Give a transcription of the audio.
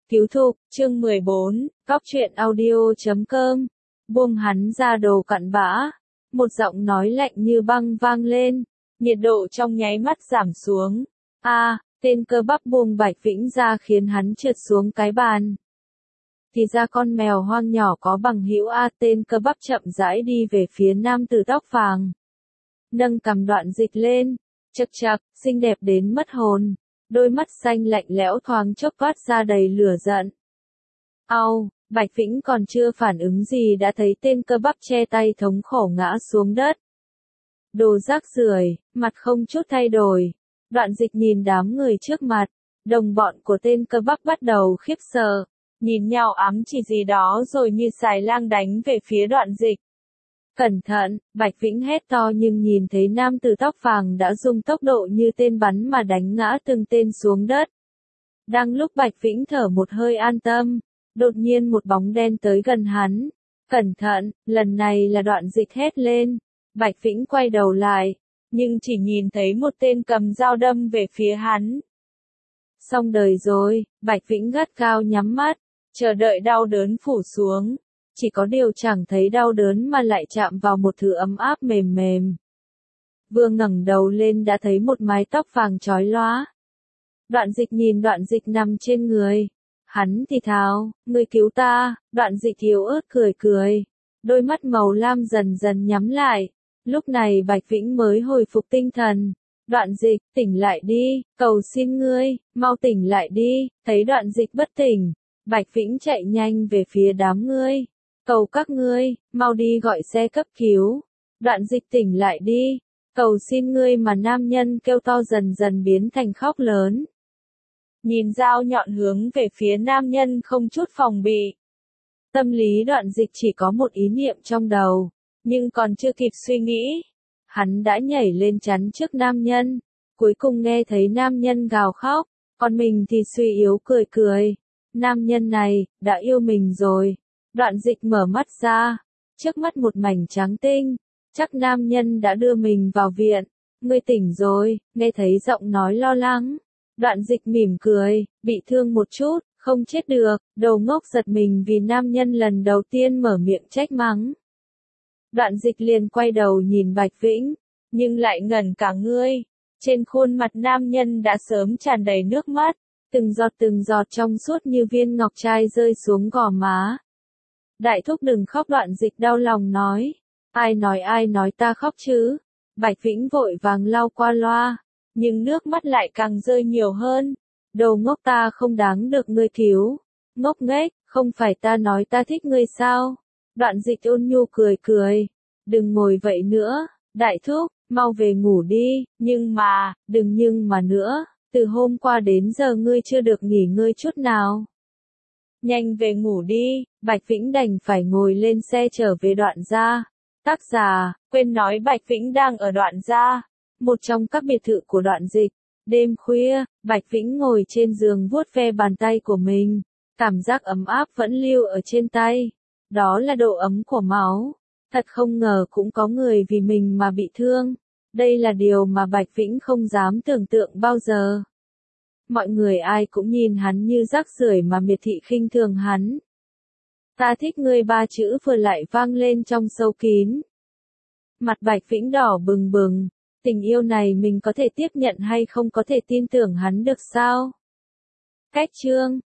Cứu thục, chương 14, Góc truyện audio.com. Buông hắn ra đồ cặn bã. Một giọng nói lạnh như băng vang lên, nhiệt độ trong nháy mắt giảm xuống. Tên cơ bắp buông Bạch Vĩnh ra khiến hắn trượt xuống cái bàn. Thì ra con mèo hoang nhỏ có bằng hữu tên cơ bắp chậm rãi đi về phía nam tử tóc vàng. Nâng cằm Đoạn Dịch lên, chậc chậc, xinh đẹp đến mất hồn. Đôi mắt xanh lạnh lẽo thoáng chốc toát ra đầy lửa giận. Bạch Vĩnh còn chưa phản ứng gì đã thấy tên cơ bắp che tay thống khổ ngã xuống đất. Đồ rác rưởi, mặt không chút thay đổi. Đoạn Dịch nhìn đám người trước mặt, đồng bọn của tên cơ bắp bắt đầu khiếp sợ, nhìn nhau ám chỉ gì đó rồi như xài lang đánh về phía Đoạn Dịch. Cẩn thận, Bạch Vĩnh hét to nhưng nhìn thấy nam tử tóc vàng đã dùng tốc độ như tên bắn mà đánh ngã từng tên xuống đất. Đang lúc Bạch Vĩnh thở một hơi an tâm, đột nhiên một bóng đen tới gần hắn. Cẩn thận, lần này là Đoạn Dịch hét lên. Bạch Vĩnh quay đầu lại, nhưng chỉ nhìn thấy một tên cầm dao đâm về phía hắn. Xong đời rồi, Bạch Vĩnh gắt cao nhắm mắt, chờ đợi đau đớn phủ xuống. Chỉ có điều chẳng thấy đau đớn mà lại chạm vào một thứ ấm áp mềm mềm. Vừa ngẩng đầu lên đã thấy một mái tóc vàng chói lóa. Đoạn Dịch nhìn Đoạn Dịch nằm trên người. Hắn thì thào, ngươi cứu ta. Đoạn Dịch yếu ớt cười cười. Đôi mắt màu lam dần dần nhắm lại. Lúc này Bạch Vĩnh mới hồi phục tinh thần. Đoạn Dịch, tỉnh lại đi, cầu xin ngươi, mau tỉnh lại đi. Thấy Đoạn Dịch bất tỉnh, Bạch Vĩnh chạy nhanh về phía đám ngươi. Cầu các ngươi, mau đi gọi xe cấp cứu. Đoạn Dịch tỉnh lại đi. Cầu xin ngươi mà nam nhân kêu to dần dần biến thành khóc lớn. Nhìn dao nhọn hướng về phía nam nhân không chút phòng bị. Tâm lý Đoạn Dịch chỉ có một ý niệm trong đầu, nhưng còn chưa kịp suy nghĩ. Hắn đã nhảy lên chắn trước nam nhân. Cuối cùng nghe thấy nam nhân gào khóc, còn mình thì suy yếu cười cười. Nam nhân này, đã yêu mình rồi. Đoạn Dịch mở mắt ra, trước mắt một mảnh trắng tinh, chắc nam nhân đã đưa mình vào viện. Ngươi tỉnh rồi, nghe thấy giọng nói lo lắng. Đoạn Dịch mỉm cười, bị thương một chút, không chết được, đầu ngốc giật mình vì nam nhân lần đầu tiên mở miệng trách mắng. Đoạn Dịch liền quay đầu nhìn Bạch Vĩnh, nhưng lại ngẩn cả người. Trên khuôn mặt nam nhân đã sớm tràn đầy nước mắt, từng giọt trong suốt như viên ngọc trai rơi xuống gò má. Đại thúc đừng khóc. Đoạn Dịch đau lòng nói. Ai nói ta khóc chứ? Bạch Vĩnh vội vàng lau qua loa, nhưng nước mắt lại càng rơi nhiều hơn. Đồ ngốc, ta không đáng được ngươi cứu. Ngốc nghếch, không phải ta nói ta thích ngươi sao? Đoạn Dịch ôn nhu cười cười. Đừng ngồi vậy nữa, đại thúc, mau về ngủ đi. Đừng nhưng mà nữa, từ hôm qua đến giờ ngươi chưa được nghỉ ngơi chút nào. Nhanh về ngủ đi. Bạch Vĩnh đành phải ngồi lên xe trở về Đoạn gia. Tác giả, quên nói Bạch Vĩnh đang ở Đoạn gia, một trong các biệt thự của Đoạn Dịch. Đêm khuya, Bạch Vĩnh ngồi trên giường vuốt ve bàn tay của mình. Cảm giác ấm áp vẫn lưu ở trên tay. Đó là độ ấm của máu. Thật không ngờ cũng có người vì mình mà bị thương. Đây là điều mà Bạch Vĩnh không dám tưởng tượng bao giờ. Mọi người ai cũng nhìn hắn như rác rưởi mà miệt thị khinh thường hắn. Ta thích ngươi, ba chữ vừa lại vang lên trong sâu kín. Mặt Bạch Vĩnh đỏ bừng bừng. Tình yêu này mình có thể tiếp nhận hay không, có thể tin tưởng hắn được sao? Cách chương